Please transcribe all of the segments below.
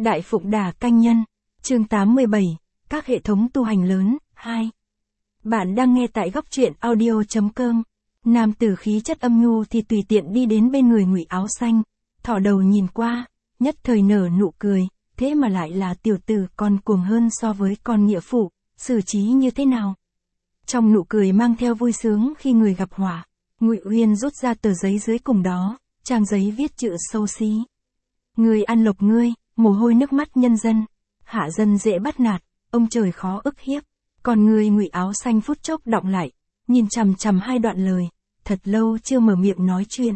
Đại Phụng Đà Canh Nhân, chương 87, các hệ thống tu hành lớn, 2. Bạn đang nghe tại góc truyện audio.com. Nam tử khí chất âm nhu thì tùy tiện đi đến bên người Ngụy áo xanh, thỏ đầu nhìn qua, nhất thời nở nụ cười, thế mà lại là tiểu tử còn cuồng hơn so với con nghĩa phụ, xử trí như thế nào? Trong nụ cười mang theo vui sướng khi người gặp họa, Ngụy Uyên rút ra tờ giấy dưới cùng đó, trang giấy viết chữ xấu xí. Người ăn lộc ngươi, mồ hôi nước mắt nhân dân, hạ dân dễ bắt nạt, ông trời khó ức hiếp. Còn người Ngụy áo xanh phút chốc đọng lại, nhìn chằm chằm hai đoạn lời, thật lâu chưa mở miệng nói chuyện.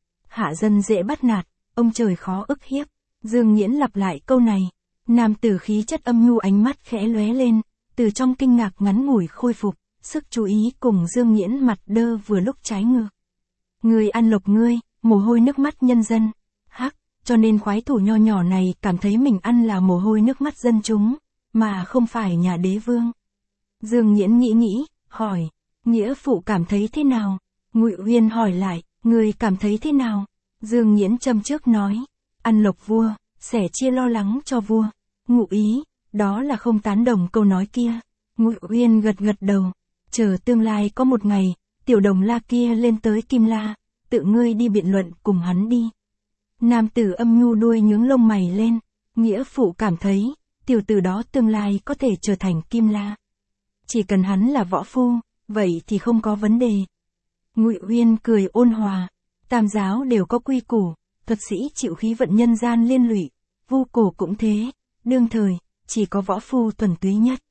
Hạ dân dễ bắt nạt, ông trời khó ức hiếp. Dương Nghiễn lặp lại câu này, nam tử khí chất âm nhu ánh mắt khẽ lóe lên, từ trong kinh ngạc ngắn ngủi khôi phục, sức chú ý cùng Dương Nghiễn mặt đơ vừa lúc trái ngược. Người ăn lộc ngươi, mồ hôi nước mắt nhân dân, hắc, cho nên khoái thủ nho nhỏ này cảm thấy mình ăn là mồ hôi nước mắt dân chúng, mà không phải nhà đế vương. Dương Nghiễn nghĩ, hỏi, nghĩa phụ cảm thấy thế nào? Ngụy Uyên hỏi lại, người cảm thấy thế nào? Dương Nghiễn châm trước nói, ăn lộc vua, sẻ chia lo lắng cho vua. Ngụ ý, đó là không tán đồng câu nói kia. Ngụy Uyên gật đầu, chờ tương lai có một ngày, tiểu đồng la kia lên tới Kim La, tự ngươi đi biện luận cùng hắn đi. Nam tử âm nhu đuôi nhướng lông mày lên, nghĩa phụ cảm thấy, tiểu tử đó tương lai có thể trở thành Kim La. Chỉ cần hắn là võ phu, vậy thì không có vấn đề. Ngụy Uyên cười ôn hòa, tam giáo đều có quy củ, thuật sĩ chịu khí vận nhân gian liên lụy, vu cổ cũng thế, đương thời, chỉ có võ phu thuần túy nhất.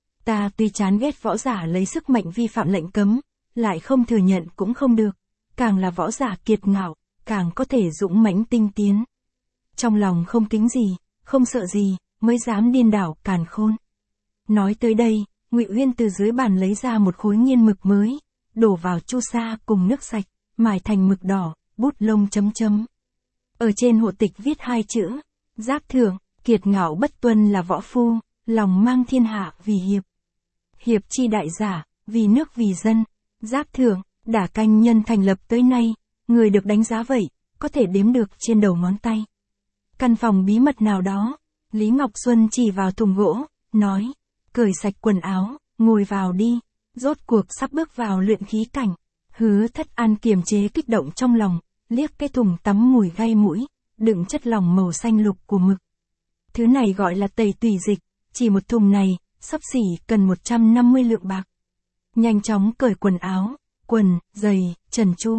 Ta tuy chán ghét võ giả lấy sức mạnh vi phạm lệnh cấm, lại không thừa nhận cũng không được, càng là võ giả kiệt ngạo, càng có thể dũng mãnh tinh tiến. Trong lòng không kính gì, không sợ gì, mới dám điên đảo càn khôn. Nói tới đây, Ngụy Uyên từ dưới bàn lấy ra một khối nghiên mực mới, đổ vào chu sa cùng nước sạch, mài thành mực đỏ, bút lông chấm chấm. Ở trên hộ tịch viết hai chữ, giáp thượng, kiệt ngạo bất tuân là võ phu, lòng mang thiên hạ vì hiệp. Hiệp chi đại giả, vì nước vì dân. Giáp thượng, Đả Canh Nhân thành lập tới nay, người được đánh giá vậy, có thể đếm được trên đầu ngón tay. Căn phòng bí mật nào đó, Lý Ngọc Xuân chỉ vào thùng gỗ, nói, cởi sạch quần áo, ngồi vào đi, rốt cuộc sắp bước vào luyện khí cảnh. Hứa Thất An kiềm chế kích động trong lòng, liếc cái thùng tắm mùi gai mũi, đựng chất lỏng màu xanh lục của mực. Thứ này gọi là tẩy tùy dịch, chỉ một thùng này, xấp xỉ cần 150 lượng bạc. Nhanh chóng cởi quần áo, quần, giày, trần tru.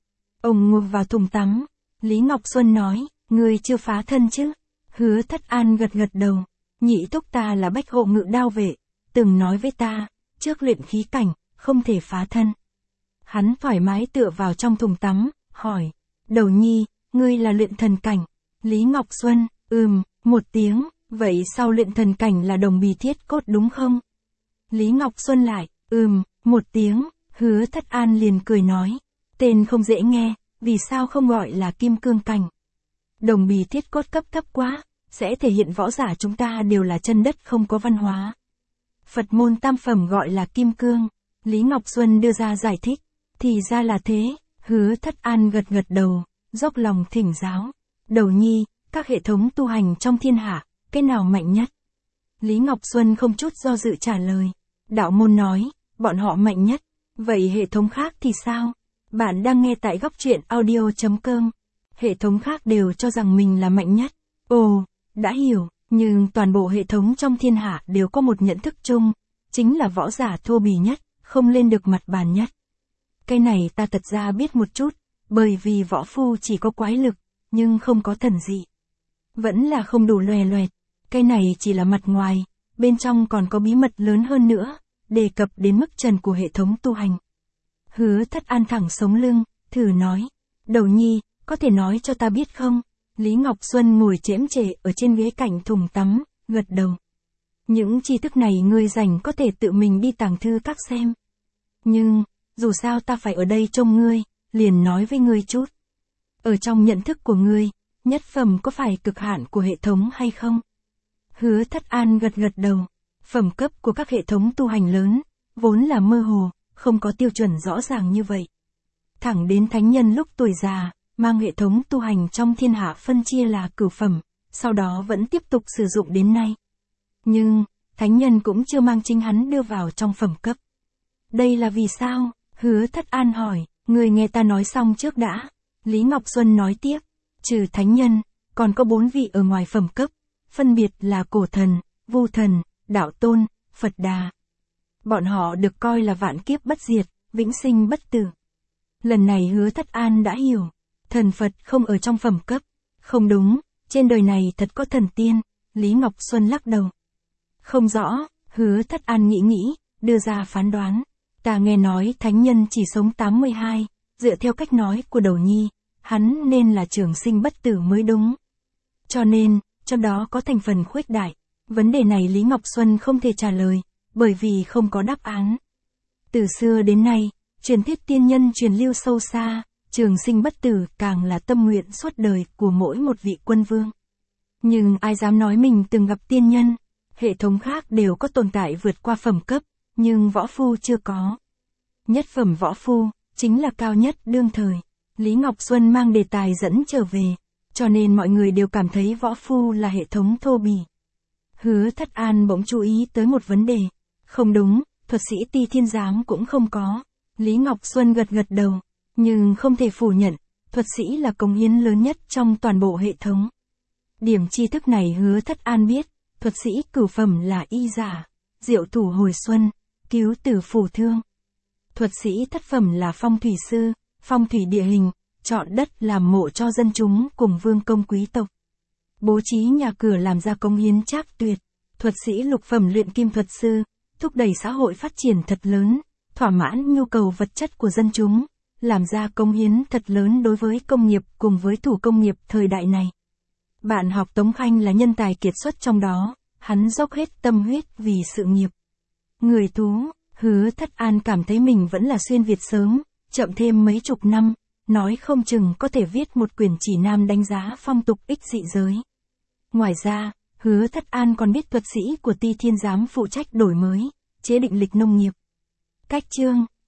Ông ngồi vào thùng tắm, Lý Ngọc Xuân nói, ngươi chưa phá thân chứ? Hứa Thất An gật đầu, nhị thúc ta là Bách Hộ Ngự Đao vệ, từng nói với ta, trước luyện khí cảnh, không thể phá thân. Hắn thoải mái tựa vào trong thùng tắm, hỏi, Đầu Nhi, ngươi là luyện thần cảnh. Lý Ngọc Xuân, một tiếng, vậy sau luyện thần cảnh là đồng bì thiết cốt đúng không? Lý Ngọc Xuân lại, một tiếng, Hứa Thất An liền cười nói, tên không dễ nghe, vì sao không gọi là kim cương cảnh? Đồng bì thiết cốt cấp thấp quá, sẽ thể hiện võ giả chúng ta đều là chân đất không có văn hóa. Phật môn tam phẩm gọi là kim cương. Lý Ngọc Xuân đưa ra giải thích, thì ra là thế. Hứa Thất An gật đầu, dốc lòng thỉnh giáo. Đầu Nhi, các hệ thống tu hành trong thiên hạ, cái nào mạnh nhất? Lý Ngọc Xuân không chút do dự trả lời. Đạo môn nói, bọn họ mạnh nhất. Vậy hệ thống khác thì sao? Bạn đang nghe tại góc truyện audio.com. Hệ thống khác đều cho rằng mình là mạnh nhất. Ồ, đã hiểu, nhưng toàn bộ hệ thống trong thiên hạ đều có một nhận thức chung, chính là võ giả thô bỉ nhất, không lên được mặt bàn nhất. Cái này ta thật ra biết một chút, bởi vì võ phu chỉ có quái lực, nhưng không có thần dị. Vẫn là không đủ loè loẹt, cái này chỉ là mặt ngoài, bên trong còn có bí mật lớn hơn nữa, đề cập đến mức trần của hệ thống tu hành. Hứa Thất An thẳng sống lưng, thử nói, Đầu Nhi, có thể nói cho ta biết không? Lý Ngọc Xuân ngồi chễm chệ ở trên ghế cạnh thùng tắm, gật đầu. Những tri thức này ngươi rảnh có thể tự mình đi tàng thư các xem. Nhưng, dù sao ta phải ở đây trông ngươi, liền nói với ngươi chút. Ở trong nhận thức của ngươi, nhất phẩm có phải cực hạn của hệ thống hay không? Hứa Thất An gật đầu. Phẩm cấp của các hệ thống tu hành lớn, vốn là mơ hồ, không có tiêu chuẩn rõ ràng như vậy. Thẳng đến thánh nhân lúc tuổi già, mang hệ thống tu hành trong thiên hạ phân chia là cửu phẩm, sau đó vẫn tiếp tục sử dụng đến nay. Nhưng, thánh nhân cũng chưa mang chính hắn đưa vào trong phẩm cấp. Đây là vì sao? Hứa Thất An hỏi, người nghe ta nói xong trước đã. Lý Ngọc Xuân nói tiếp, trừ thánh nhân, còn có 4 vị ở ngoài phẩm cấp, phân biệt là cổ thần, vu thần, đạo tôn, Phật Đà. Bọn họ được coi là vạn kiếp bất diệt, vĩnh sinh bất tử. Lần này Hứa Thất An đã hiểu, thần Phật không ở trong phẩm cấp. Không đúng, trên đời này thật có thần tiên. Lý Ngọc Xuân lắc đầu. Không rõ, Hứa Thất An nghĩ, đưa ra phán đoán. Ta nghe nói thánh nhân chỉ sống 82, dựa theo cách nói của Đầu Nhi, hắn nên là trường sinh bất tử mới đúng. Cho nên, trong đó có thành phần khuếch đại. Vấn đề này Lý Ngọc Xuân không thể trả lời, bởi vì không có đáp án. Từ xưa đến nay, truyền thuyết tiên nhân truyền lưu sâu xa, trường sinh bất tử càng là tâm nguyện suốt đời của mỗi một vị quân vương. Nhưng ai dám nói mình từng gặp tiên nhân? Hệ thống khác đều có tồn tại vượt qua phẩm cấp, nhưng võ phu chưa có. Nhất phẩm võ phu, chính là cao nhất đương thời. Lý Ngọc Xuân mang đề tài dẫn trở về, cho nên mọi người đều cảm thấy võ phu là hệ thống thô bỉ. Hứa Thất An bỗng chú ý tới một vấn đề. Không đúng, thuật sĩ Ti Thiên Giám cũng không có. Lý Ngọc Xuân gật đầu, nhưng không thể phủ nhận, thuật sĩ là cống hiến lớn nhất trong toàn bộ hệ thống. Điểm tri thức này Hứa Thất An biết, thuật sĩ cửu phẩm là y giả, diệu thủ hồi xuân, cứu tử phù thương. Thuật sĩ thất phẩm là phong thủy sư, phong thủy địa hình, chọn đất làm mộ cho dân chúng cùng vương công quý tộc. Bố trí nhà cửa làm ra cống hiến trác tuyệt. Thuật sĩ lục phẩm luyện kim thuật sư, thúc đẩy xã hội phát triển thật lớn, thỏa mãn nhu cầu vật chất của dân chúng, làm ra cống hiến thật lớn đối với công nghiệp cùng với thủ công nghiệp thời đại này. Bạn học Tống Khanh là nhân tài kiệt xuất trong đó, hắn dốc hết tâm huyết vì sự nghiệp. Người thú, Hứa Thất An cảm thấy mình vẫn là xuyên Việt sớm, chậm thêm mấy chục năm, nói không chừng có thể viết một quyển chỉ nam đánh giá phong tục ích dị giới. Ngoài ra, Hứa Thất An còn biết thuật sĩ của Ti Thiên Giám phụ trách đổi mới, chế định lịch nông nghiệp. Cách chương